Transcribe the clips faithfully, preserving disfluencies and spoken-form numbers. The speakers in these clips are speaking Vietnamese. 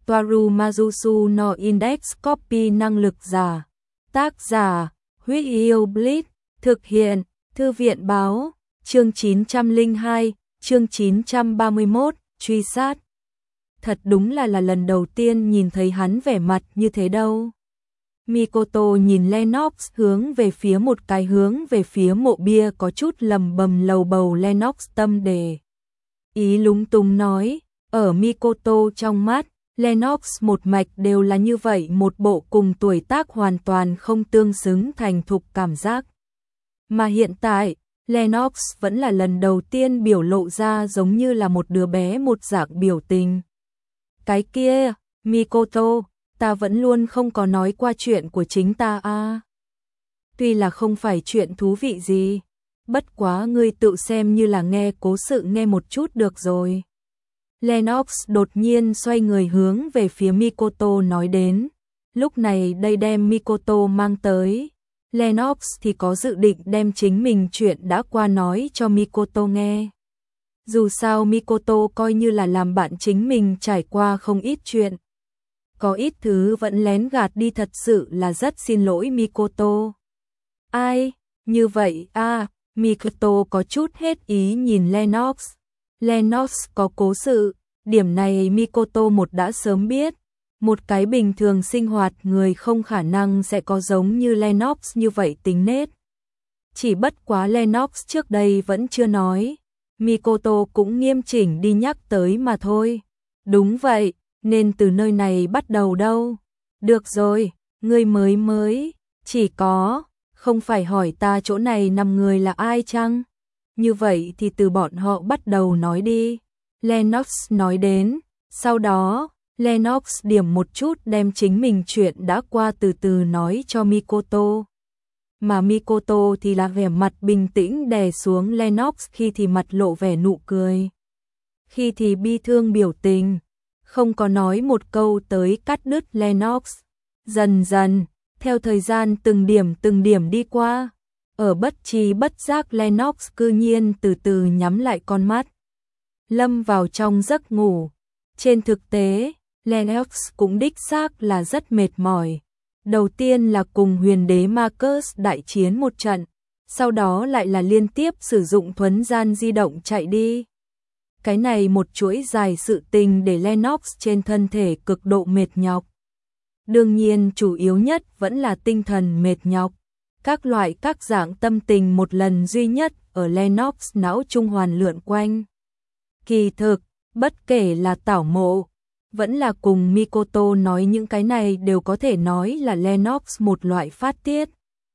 Toaru Majusu no Index Copy năng lực giả. Tác giả, Huyết Yêu Blitz, thực hiện, Thư viện báo, chương chín trăm lẻ hai, chương chín trăm ba mươi mốt, truy sát. Thật đúng là là lần đầu tiên nhìn thấy hắn vẻ mặt như thế đâu. Mikoto nhìn Lennox hướng về phía một cái hướng về phía mộ bia có chút lầm bầm lầu bầu. Lennox tâm đề ý lúng túng nói, ở Mikoto trong mắt, Lennox một mạch đều là như vậy, một bộ cùng tuổi tác hoàn toàn không tương xứng thành thục cảm giác. Mà hiện tại, Lennox vẫn là lần đầu tiên biểu lộ ra giống như là một đứa bé một dạng biểu tình. Cái kia, Mikoto, ta vẫn luôn không có nói qua chuyện của chính ta à. Tuy là không phải chuyện thú vị gì, bất quá ngươi tự xem như là nghe cố sự nghe một chút được rồi. Lennox đột nhiên xoay người hướng về phía Mikoto nói đến. Lúc này đây đem Mikoto mang tới, Lennox thì có dự định đem chính mình chuyện đã qua nói cho Mikoto nghe. Dù sao Mikoto coi như là làm bạn chính mình trải qua không ít chuyện. Có ít thứ vẫn lén gạt đi, thật sự là rất xin lỗi Mikoto. Ai, như vậy à, Mikoto có chút hết ý nhìn Lennox. Lennox có cố sự, điểm này Mikoto một đã sớm biết. Một cái bình thường sinh hoạt người không khả năng sẽ có giống như Lennox như vậy tính nết. Chỉ bất quá Lennox trước đây vẫn chưa nói, Mikoto cũng nghiêm chỉnh đi nhắc tới mà thôi. Đúng vậy, nên từ nơi này bắt đầu đâu. Được rồi, ngươi mới mới, chỉ có, không phải hỏi ta chỗ này nằm người là ai chăng? Như vậy thì từ bọn họ bắt đầu nói đi. Lennox nói đến, sau đó, Lennox điểm một chút đem chính mình chuyện đã qua từ từ nói cho Mikoto. Mà Mikoto thì là vẻ mặt bình tĩnh đè xuống Lennox, khi thì mặt lộ vẻ nụ cười, khi thì bi thương biểu tình, không có nói một câu tới cắt đứt Lennox. Dần dần, theo thời gian từng điểm từng điểm đi qua, ở bất tri bất giác Lennox cư nhiên từ từ nhắm lại con mắt, lâm vào trong giấc ngủ. Trên thực tế, Lennox cũng đích xác là rất mệt mỏi. Đầu tiên là cùng huyền đế Marcus đại chiến một trận, sau đó lại là liên tiếp sử dụng thuấn gian di động chạy đi. Cái này một chuỗi dài sự tình để Lennox trên thân thể cực độ mệt nhọc. Đương nhiên chủ yếu nhất vẫn là tinh thần mệt nhọc. Các loại các dạng tâm tình một lần duy nhất ở Lennox não trung hoàn lượn quanh. Kỳ thực, bất kể là tảo mộ, vẫn là cùng Mikoto nói những cái này đều có thể nói là Lennox một loại phát tiết.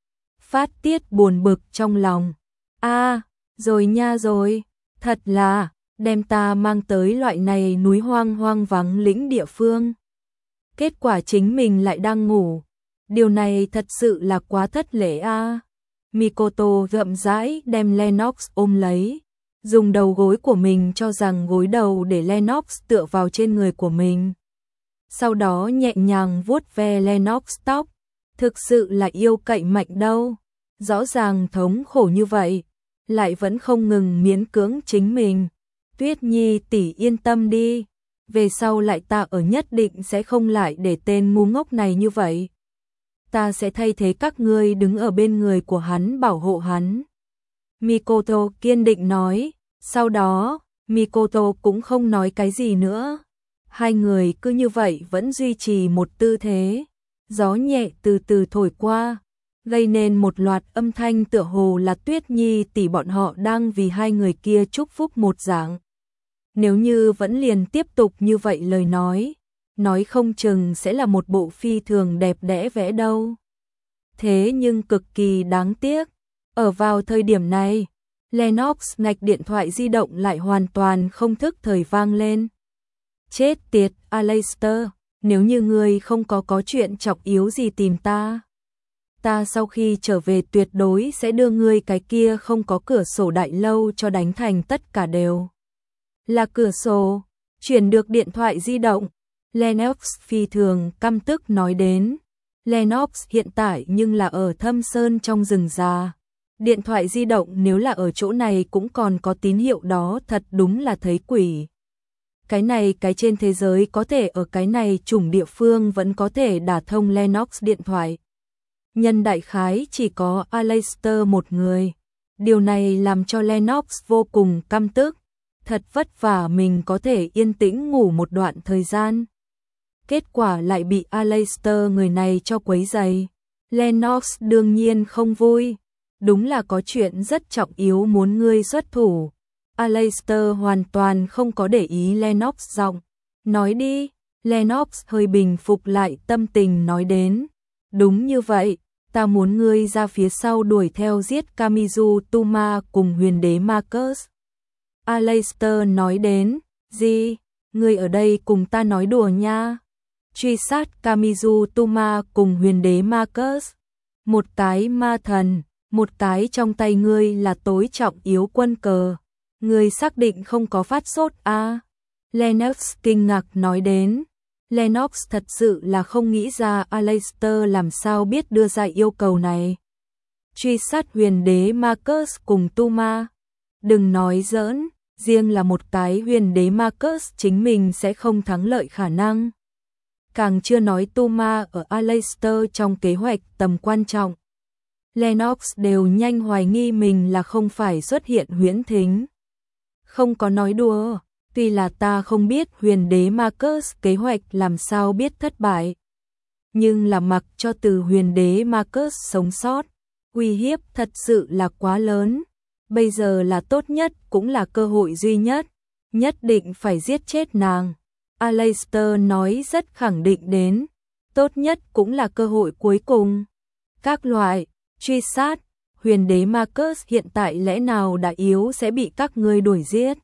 Phát tiết buồn bực trong lòng. À, rồi nha rồi, thật là, đem ta mang tới loại này núi hoang hoang vắng lĩnh địa phương. Kết quả chính mình lại đang ngủ. Điều này thật sự là quá thất lễ a. À. Mikoto rậm rãi đem Lennox ôm lấy, dùng đầu gối của mình cho rằng gối đầu để Lennox tựa vào trên người của mình. Sau đó nhẹ nhàng vuốt ve Lennox tóc, thực sự là yêu cậy mạnh đâu. Rõ ràng thống khổ như vậy, lại vẫn không ngừng miễn cưỡng chính mình. Tuyết Nhi tỷ yên tâm đi, về sau lại ta ở nhất định sẽ không lại để tên ngu ngốc này như vậy. Ta sẽ thay thế các ngươi đứng ở bên người của hắn bảo hộ hắn. Mikoto kiên định nói, sau đó, Mikoto cũng không nói cái gì nữa. Hai người cứ như vậy vẫn duy trì một tư thế. Gió nhẹ từ từ thổi qua, gây nên một loạt âm thanh tựa hồ là Tuyết Nhi tỷ bọn họ đang vì hai người kia chúc phúc một dạng. Nếu như vẫn liền tiếp tục như vậy lời nói, nói không chừng sẽ là một bộ phi thường đẹp đẽ vẽ đâu. Thế nhưng cực kỳ đáng tiếc, ở vào thời điểm này, Lennox ngạch điện thoại di động lại hoàn toàn không thức thời vang lên. Chết tiệt, Aleister, nếu như ngươi không có có chuyện chọc yếu gì tìm ta, ta sau khi trở về tuyệt đối sẽ đưa ngươi cái kia không có cửa sổ đại lâu cho đánh thành tất cả đều là cửa sổ. Chuyển được điện thoại di động, Lennox phi thường căm tức nói đến. Lennox hiện tại nhưng là ở thâm sơn trong rừng già. Điện thoại di động nếu là ở chỗ này cũng còn có tín hiệu đó, thật đúng là thấy quỷ. Cái này cái trên thế giới có thể ở cái này chủng địa phương vẫn có thể đả thông Lennox điện thoại. Nhân đại khái chỉ có Aleister một người. Điều này làm cho Lennox vô cùng căm tức. Thật vất vả mình có thể yên tĩnh ngủ một đoạn thời gian. Kết quả lại bị Aleister người này cho quấy rầy. Lennox đương nhiên không vui. Đúng là có chuyện rất trọng yếu muốn ngươi xuất thủ. Aleister hoàn toàn không có để ý Lennox giọng. Nói đi, Lennox hơi bình phục lại tâm tình nói đến. Đúng như vậy, ta muốn ngươi ra phía sau đuổi theo giết Kamizu Tuma cùng huyền đế Marcus. Aleister nói đến, gì, ngươi ở đây cùng ta nói đùa nha. Truy sát Kamizu Tuma cùng huyền đế Marcus. Một cái ma thần, một cái trong tay ngươi là tối trọng yếu quân cờ. Ngươi xác định không có phát sốt à? Lennox kinh ngạc nói đến. Lennox thật sự là không nghĩ ra Aleister làm sao biết đưa ra yêu cầu này. Truy sát huyền đế Marcus cùng Tuma. Đừng nói giỡn, riêng là một cái huyền đế Marcus chính mình sẽ không thắng lợi khả năng. Càng chưa nói Tuma ở Aleister trong kế hoạch tầm quan trọng. Lennox đều nhanh hoài nghi mình là không phải xuất hiện huyễn thính. Không có nói đùa, tuy là ta không biết huyền đế Marcus kế hoạch làm sao biết thất bại. Nhưng là mặc cho từ huyền đế Marcus sống sót, uy hiếp thật sự là quá lớn. Bây giờ là tốt nhất cũng là cơ hội duy nhất, nhất định phải giết chết nàng. Aleister nói rất khẳng định đến, tốt nhất cũng là cơ hội cuối cùng. Các loại, truy sát, huyền đế Marcus hiện tại lẽ nào đã yếu sẽ bị các ngươi đuổi giết.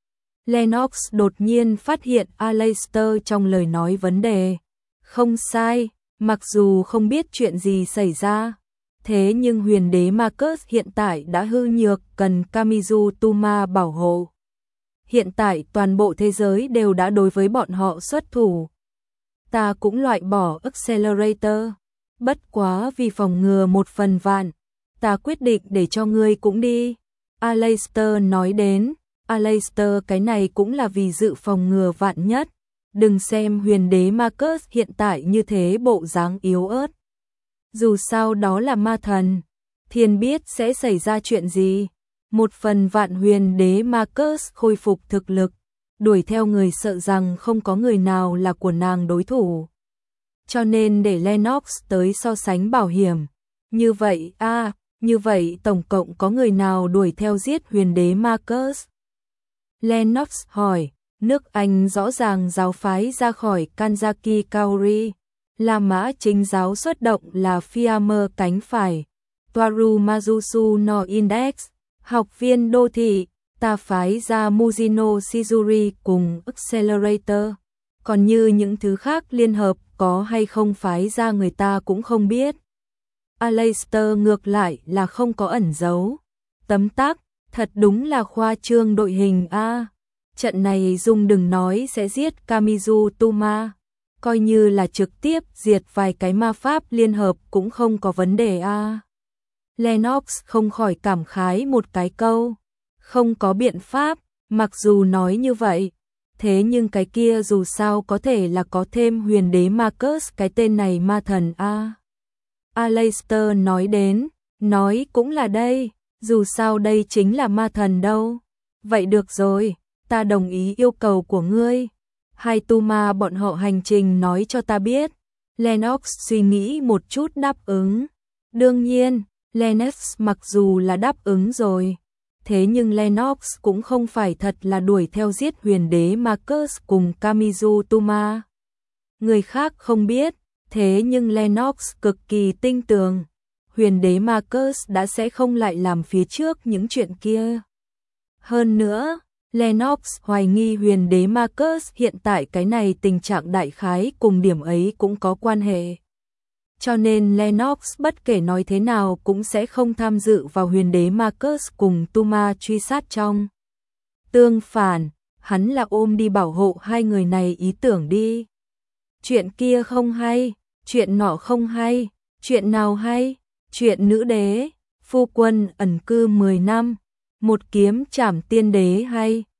Lennox đột nhiên phát hiện Aleister trong lời nói vấn đề. Không sai, mặc dù không biết chuyện gì xảy ra. Thế nhưng huyền đế Marcus hiện tại đã hư nhược cần Kamizu Tuma bảo hộ. Hiện tại toàn bộ thế giới đều đã đối với bọn họ xuất thủ. Ta cũng loại bỏ Accelerator. Bất quá vì phòng ngừa một phần vạn, ta quyết định để cho ngươi cũng đi. Aleister nói đến, Aleister cái này cũng là vì dự phòng ngừa vạn nhất. Đừng xem huyền đế Marcus hiện tại như thế bộ dáng yếu ớt. Dù sao đó là ma thần, thiên biết sẽ xảy ra chuyện gì. Một phần vạn huyền đế Marcus khôi phục thực lực, đuổi theo người sợ rằng không có người nào là của nàng đối thủ. Cho nên để Lennox tới so sánh bảo hiểm. Như vậy a à, như vậy tổng cộng có người nào đuổi theo giết huyền đế Marcus? Lennox hỏi, nước Anh rõ ràng giáo phái ra khỏi Kanzaki Kaori. La Mã chính giáo xuất động là Fiamer cánh phải. Toaru Mazusu no Index. Học viên đô thị, ta phái ra Mujino Shizuri cùng Accelerator. Còn như những thứ khác liên hợp có hay không phái ra người ta cũng không biết. Aleister ngược lại là không có ẩn giấu. Tấm tắc, thật đúng là khoa trương đội hình a. Trận này dung đừng nói sẽ giết Kamizu Tuma. Coi như là trực tiếp diệt vài cái ma pháp liên hợp cũng không có vấn đề a. Lennox không khỏi cảm khái một cái câu. Không có biện pháp, mặc dù nói như vậy. Thế nhưng cái kia dù sao có thể là có thêm huyền đế Marcus cái tên này ma thần a. Aleister nói đến, nói cũng là đây, dù sao đây chính là ma thần đâu. Vậy được rồi, ta đồng ý yêu cầu của ngươi. Hai Tuma bọn họ hành trình nói cho ta biết. Lennox suy nghĩ một chút đáp ứng. Đương nhiên, Lennox mặc dù là đáp ứng rồi. Thế nhưng Lennox cũng không phải thật là đuổi theo giết huyền đế Marcus cùng Kamizu Tuma. Người khác không biết, thế nhưng Lennox cực kỳ tinh tường. Huyền đế Marcus đã sẽ không lại làm phía trước những chuyện kia. Hơn nữa, Lennox hoài nghi huyền đế Marcus hiện tại cái này tình trạng đại khái cùng điểm ấy cũng có quan hệ. Cho nên Lennox bất kể nói thế nào cũng sẽ không tham dự vào huyền đế Marcus cùng Tuma truy sát trong. Tương phản, hắn là ôm đi bảo hộ hai người này ý tưởng đi. Chuyện kia không hay, chuyện nọ không hay, chuyện nào hay, chuyện nữ đế, phu quân ẩn cư mười năm, một kiếm trảm tiên đế hay.